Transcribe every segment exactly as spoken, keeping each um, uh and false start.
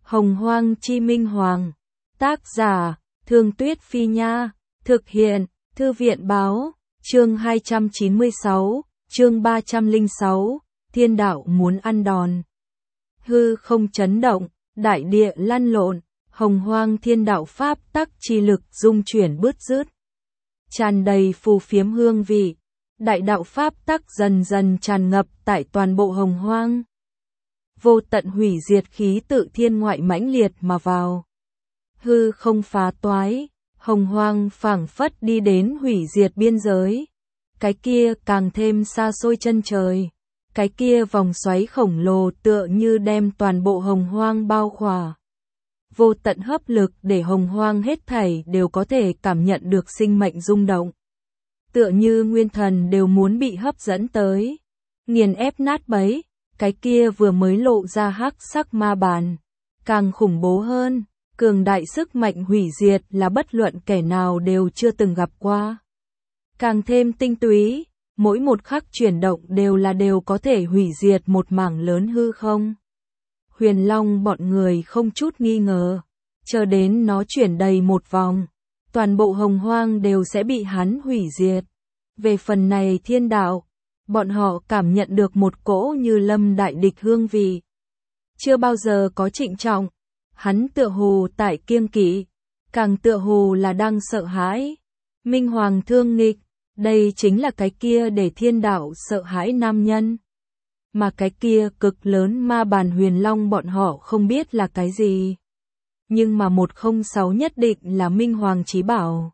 Hồng Hoang Chi Minh Hoàng. Tác giả, Thương Tuyết Phi Nha. Thực hiện, Thư viện Báo. Chương hai trăm chín mươi sáu, chương ba trăm lẻ sáu, thiên đạo muốn ăn đòn. Hư không chấn động, đại địa lăn lộn, hồng hoang thiên đạo pháp tắc chi lực dung chuyển bứt rứt. Tràn đầy phù phiếm hương vị, đại đạo pháp tắc dần dần tràn ngập tại toàn bộ hồng hoang. Vô tận hủy diệt khí tự thiên ngoại mãnh liệt mà vào. Hư không phá toái, hồng hoang phảng phất đi đến hủy diệt biên giới. Cái kia càng thêm xa xôi chân trời. Cái kia vòng xoáy khổng lồ tựa như đem toàn bộ hồng hoang bao khỏa. Vô tận hấp lực để hồng hoang hết thảy đều có thể cảm nhận được sinh mệnh rung động. Tựa như nguyên thần đều muốn bị hấp dẫn tới. Nghiền ép nát bấy, cái kia vừa mới lộ ra hắc sắc ma bàn. Càng khủng bố hơn, cường đại sức mạnh hủy diệt là bất luận kẻ nào đều chưa từng gặp qua. Càng thêm tinh túy, mỗi một khắc chuyển động đều là đều có thể hủy diệt một mảng lớn hư không. Huyền Long bọn người không chút nghi ngờ, chờ đến nó chuyển đầy một vòng, toàn bộ hồng hoang đều sẽ bị hắn hủy diệt. Về phần này thiên đạo, bọn họ cảm nhận được một cỗ như lâm đại địch hương vị. Chưa bao giờ có trịnh trọng, hắn tựa hồ tại kiêng kỵ, càng tựa hồ là đang sợ hãi. Minh Hoàng thương nghịch, đây chính là cái kia để thiên đạo sợ hãi nam nhân. Mà cái kia cực lớn ma bàn huyền long bọn họ không biết là cái gì. Nhưng mà một không sáu nhất định là Minh Hoàng chí bảo.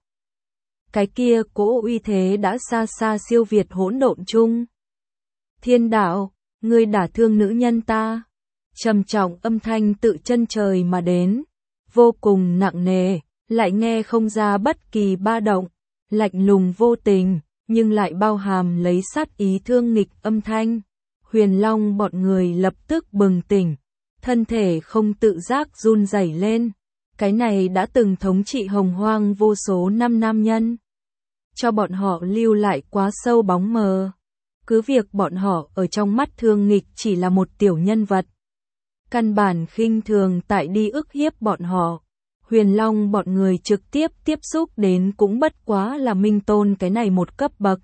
Cái kia cỗ uy thế đã xa xa siêu việt hỗn độn chung. Thiên đạo, ngươi đả thương nữ nhân ta. Trầm trọng âm thanh tự chân trời mà đến. Vô cùng nặng nề, lại nghe không ra bất kỳ ba động. Lạnh lùng vô tình, nhưng lại bao hàm lấy sát ý thương nghịch âm thanh. Huyền Long bọn người lập tức bừng tỉnh, thân thể không tự giác run rẩy lên. Cái này đã từng thống trị hồng hoang vô số năm nam nhân. Cho bọn họ lưu lại quá sâu bóng mờ. Cứ việc bọn họ ở trong mắt thương nghịch chỉ là một tiểu nhân vật. Căn bản khinh thường tại đi ức hiếp bọn họ. Huyền Long bọn người trực tiếp tiếp xúc đến cũng bất quá là Minh Tôn cái này một cấp bậc.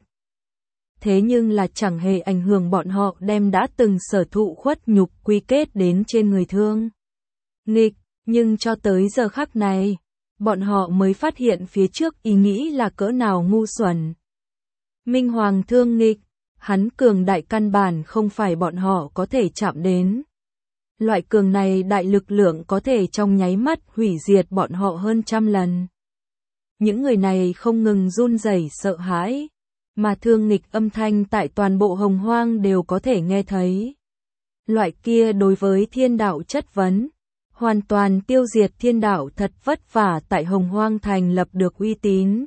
Thế nhưng là chẳng hề ảnh hưởng bọn họ đem đã từng sở thụ khuất nhục quy kết đến trên người thương nghịch, nhưng cho tới giờ khắc này, bọn họ mới phát hiện phía trước ý nghĩ là cỡ nào ngu xuẩn. Minh Hoàng thương nghịch, hắn cường đại căn bản không phải bọn họ có thể chạm đến. Loại cường này đại lực lượng có thể trong nháy mắt hủy diệt bọn họ hơn trăm lần. Những người này không ngừng run rẩy sợ hãi, mà thương nghịch âm thanh tại toàn bộ hồng hoang đều có thể nghe thấy. Loại kia đối với thiên đạo chất vấn, hoàn toàn tiêu diệt thiên đạo thật vất vả tại hồng hoang thành lập được uy tín.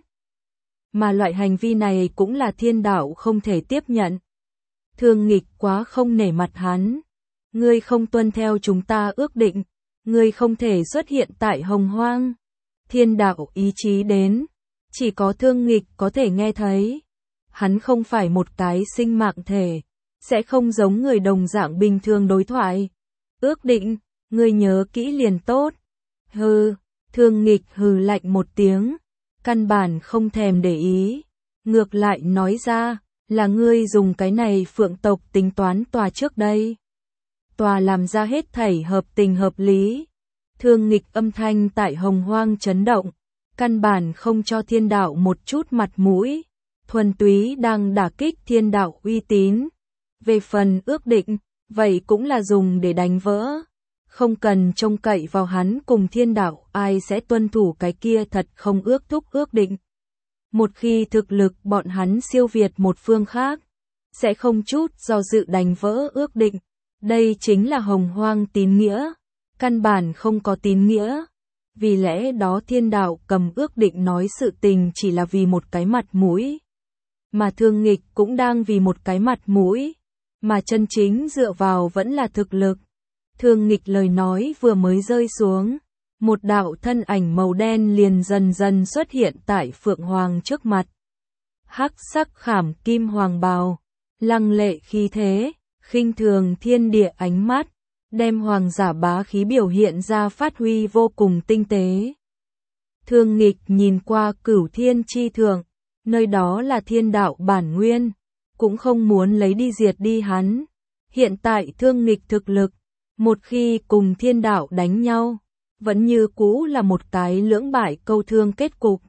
Mà loại hành vi này cũng là thiên đạo không thể tiếp nhận. Thương nghịch quá không nể mặt hắn. Ngươi không tuân theo chúng ta ước định, ngươi không thể xuất hiện tại hồng hoang. Thiên đạo ý chí đến, chỉ có thương nghịch có thể nghe thấy. Hắn không phải một cái sinh mạng thể, sẽ không giống người đồng dạng bình thường đối thoại. Ước định, ngươi nhớ kỹ liền tốt. Hừ, thương nghịch hừ lạnh một tiếng, căn bản không thèm để ý. Ngược lại nói ra, là ngươi dùng cái này phượng tộc tính toán tòa trước đây. Tòa làm ra hết thảy hợp tình hợp lý. Thương nghịch âm thanh tại hồng hoang chấn động, căn bản không cho thiên đạo một chút mặt mũi, thuần túy đang đả kích thiên đạo uy tín. Về phần ước định, vậy cũng là dùng để đánh vỡ. Không cần trông cậy vào hắn cùng thiên đạo ai sẽ tuân thủ cái kia thật không ước thúc ước định. Một khi thực lực bọn hắn siêu việt một phương khác, sẽ không chút do dự đánh vỡ ước định. Đây chính là hồng hoang tín nghĩa, căn bản không có tín nghĩa. Vì lẽ đó thiên đạo cầm ước định nói sự tình chỉ là vì một cái mặt mũi. Mà thương nghịch cũng đang vì một cái mặt mũi, mà chân chính dựa vào vẫn là thực lực. Thương nghịch lời nói vừa mới rơi xuống, một đạo thân ảnh màu đen liền dần dần xuất hiện tại Phượng Hoàng trước mặt. Hắc sắc khảm kim hoàng bào, lăng lệ khí thế, khinh thường thiên địa ánh mắt, đem hoàng giả bá khí biểu hiện ra phát huy vô cùng tinh tế. Thương Nghịch nhìn qua Cửu Thiên chi thượng, nơi đó là thiên đạo bản nguyên, cũng không muốn lấy đi diệt đi hắn. Hiện tại Thương Nghịch thực lực, một khi cùng thiên đạo đánh nhau, vẫn như cũ là một cái lưỡng bại câu thương kết cục.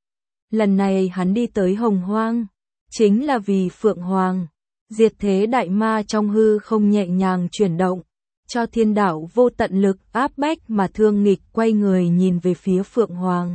Lần này hắn đi tới Hồng Hoang, chính là vì Phượng Hoàng, diệt thế đại ma trong hư không nhẹ nhàng chuyển động, cho thiên đạo vô tận lực áp bách mà Thương Nghịch quay người nhìn về phía Phượng Hoàng.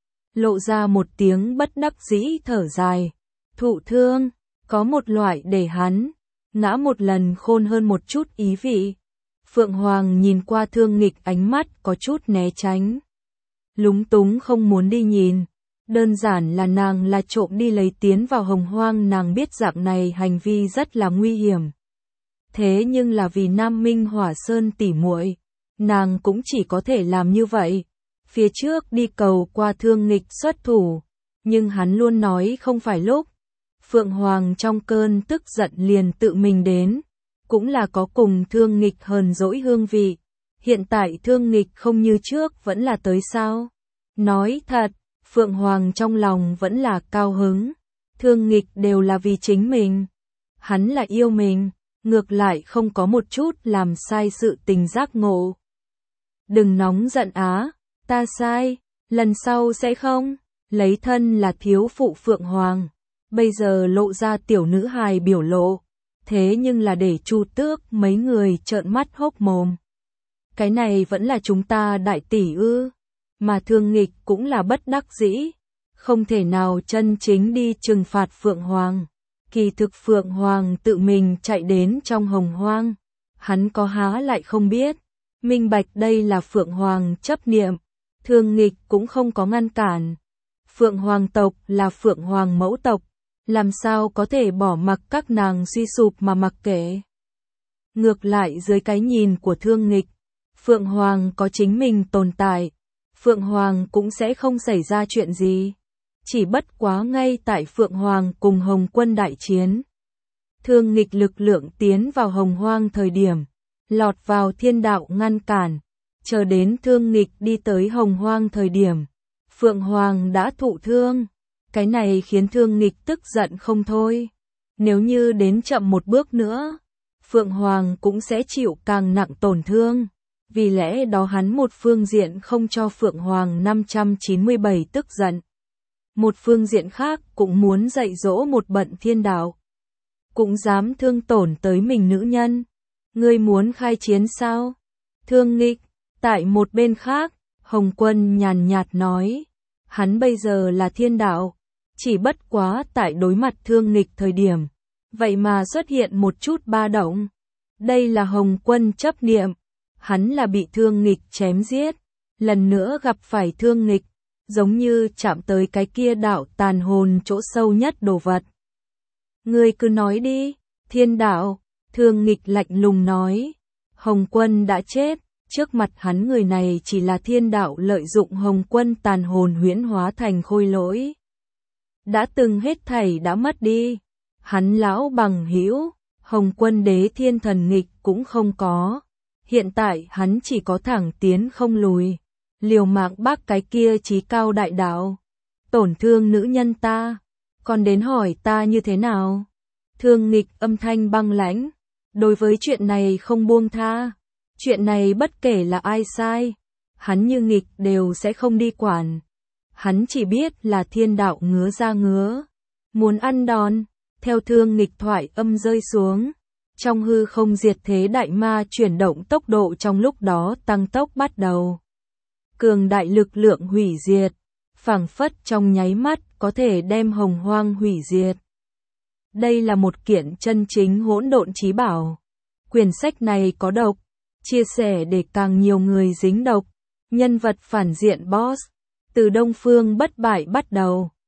Lộ ra một tiếng bất đắc dĩ thở dài, thụ thương, có một loại để hắn ngã một lần khôn hơn một chút ý vị. Phượng Hoàng nhìn qua Thương Nghịch ánh mắt có chút né tránh. Lúng túng không muốn đi nhìn. Đơn giản là nàng là trộm đi lấy tiến vào Hồng Hoang, nàng biết dạng này hành vi rất là nguy hiểm. Thế nhưng là vì Nam Minh Hỏa Sơn tỉ muội, nàng cũng chỉ có thể làm như vậy. Phía trước đi cầu qua Thương Nghịch xuất thủ, nhưng hắn luôn nói không phải lúc. Phượng Hoàng trong cơn tức giận liền tự mình đến, cũng là có cùng Thương Nghịch hờn dỗi hương vị. Hiện tại Thương Nghịch không như trước vẫn là tới sao? Nói thật, Phượng Hoàng trong lòng vẫn là cao hứng. Thương Nghịch đều là vì chính mình. Hắn là yêu mình, ngược lại không có một chút làm sai sự tình giác ngộ. Đừng nóng giận á, ta sai, lần sau sẽ không. Lấy thân là thiếu phụ Phượng Hoàng, bây giờ lộ ra tiểu nữ hài biểu lộ. Thế nhưng là để Chu Tước mấy người trợn mắt hốc mồm. Cái này vẫn là chúng ta đại tỷ ư? Mà Thương Nghịch cũng là bất đắc dĩ, không thể nào chân chính đi trừng phạt Phượng Hoàng. Kỳ thực Phượng Hoàng tự mình chạy đến trong Hồng Hoang, hắn có há lại không biết, minh bạch đây là Phượng Hoàng chấp niệm, Thương Nghịch cũng không có ngăn cản. Phượng Hoàng tộc là Phượng Hoàng mẫu tộc, làm sao có thể bỏ mặc các nàng suy sụp mà mặc kệ. Ngược lại dưới cái nhìn của Thương Nghịch, Phượng Hoàng có chính mình tồn tại, Phượng Hoàng cũng sẽ không xảy ra chuyện gì. Chỉ bất quá ngay tại Phượng Hoàng cùng Hồng Quân đại chiến, Thương Nghịch lực lượng tiến vào Hồng Hoang thời điểm, lọt vào thiên đạo ngăn cản, chờ đến Thương Nghịch đi tới Hồng Hoang thời điểm, Phượng Hoàng đã thụ thương. Cái này khiến Thương Nghịch tức giận không thôi. Nếu như đến chậm một bước nữa, Phượng Hoàng cũng sẽ chịu càng nặng tổn thương. Vì lẽ đó hắn một phương diện không cho Phượng Hoàng năm trăm chín mươi bảy tức giận. Một phương diện khác cũng muốn dạy dỗ một bận thiên đạo. Cũng dám thương tổn tới mình nữ nhân. Ngươi muốn khai chiến sao? Thương Nghịch, tại một bên khác, Hồng Quân nhàn nhạt nói. Hắn bây giờ là thiên đạo. Chỉ bất quá tại đối mặt Thương Nghịch thời điểm, vậy mà xuất hiện một chút ba động. Đây là Hồng Quân chấp niệm, hắn là bị Thương Nghịch chém giết, lần nữa gặp phải Thương Nghịch, giống như chạm tới cái kia đạo tàn hồn chỗ sâu nhất đồ vật. Ngươi cứ nói đi, thiên đạo, Thương Nghịch lạnh lùng nói, Hồng Quân đã chết, trước mặt hắn người này chỉ là thiên đạo lợi dụng Hồng Quân tàn hồn huyễn hóa thành khôi lỗi. Đã từng hết thảy đã mất đi, hắn lão bằng hữu, Hồng Quân đế thiên thần nghịch cũng không có, hiện tại hắn chỉ có thẳng tiến không lùi, liều mạng bác cái kia chí cao đại đạo, tổn thương nữ nhân ta, còn đến hỏi ta như thế nào? Thương Nghịch âm thanh băng lãnh, đối với chuyện này không buông tha, chuyện này bất kể là ai sai, hắn như nghịch đều sẽ không đi quản. Hắn chỉ biết là thiên đạo ngứa ra ngứa, muốn ăn đòn. Theo Thương Nghịch thoại âm rơi xuống, trong hư không diệt thế đại ma chuyển động tốc độ trong lúc đó tăng tốc bắt đầu. Cường đại lực lượng hủy diệt, phảng phất trong nháy mắt có thể đem Hồng Hoang hủy diệt. Đây là một kiện chân chính hỗn độn chí bảo. Quyển sách này có độc, chia sẻ để càng nhiều người dính độc. Nhân vật phản diện boss, từ Đông Phương bất bại bắt đầu.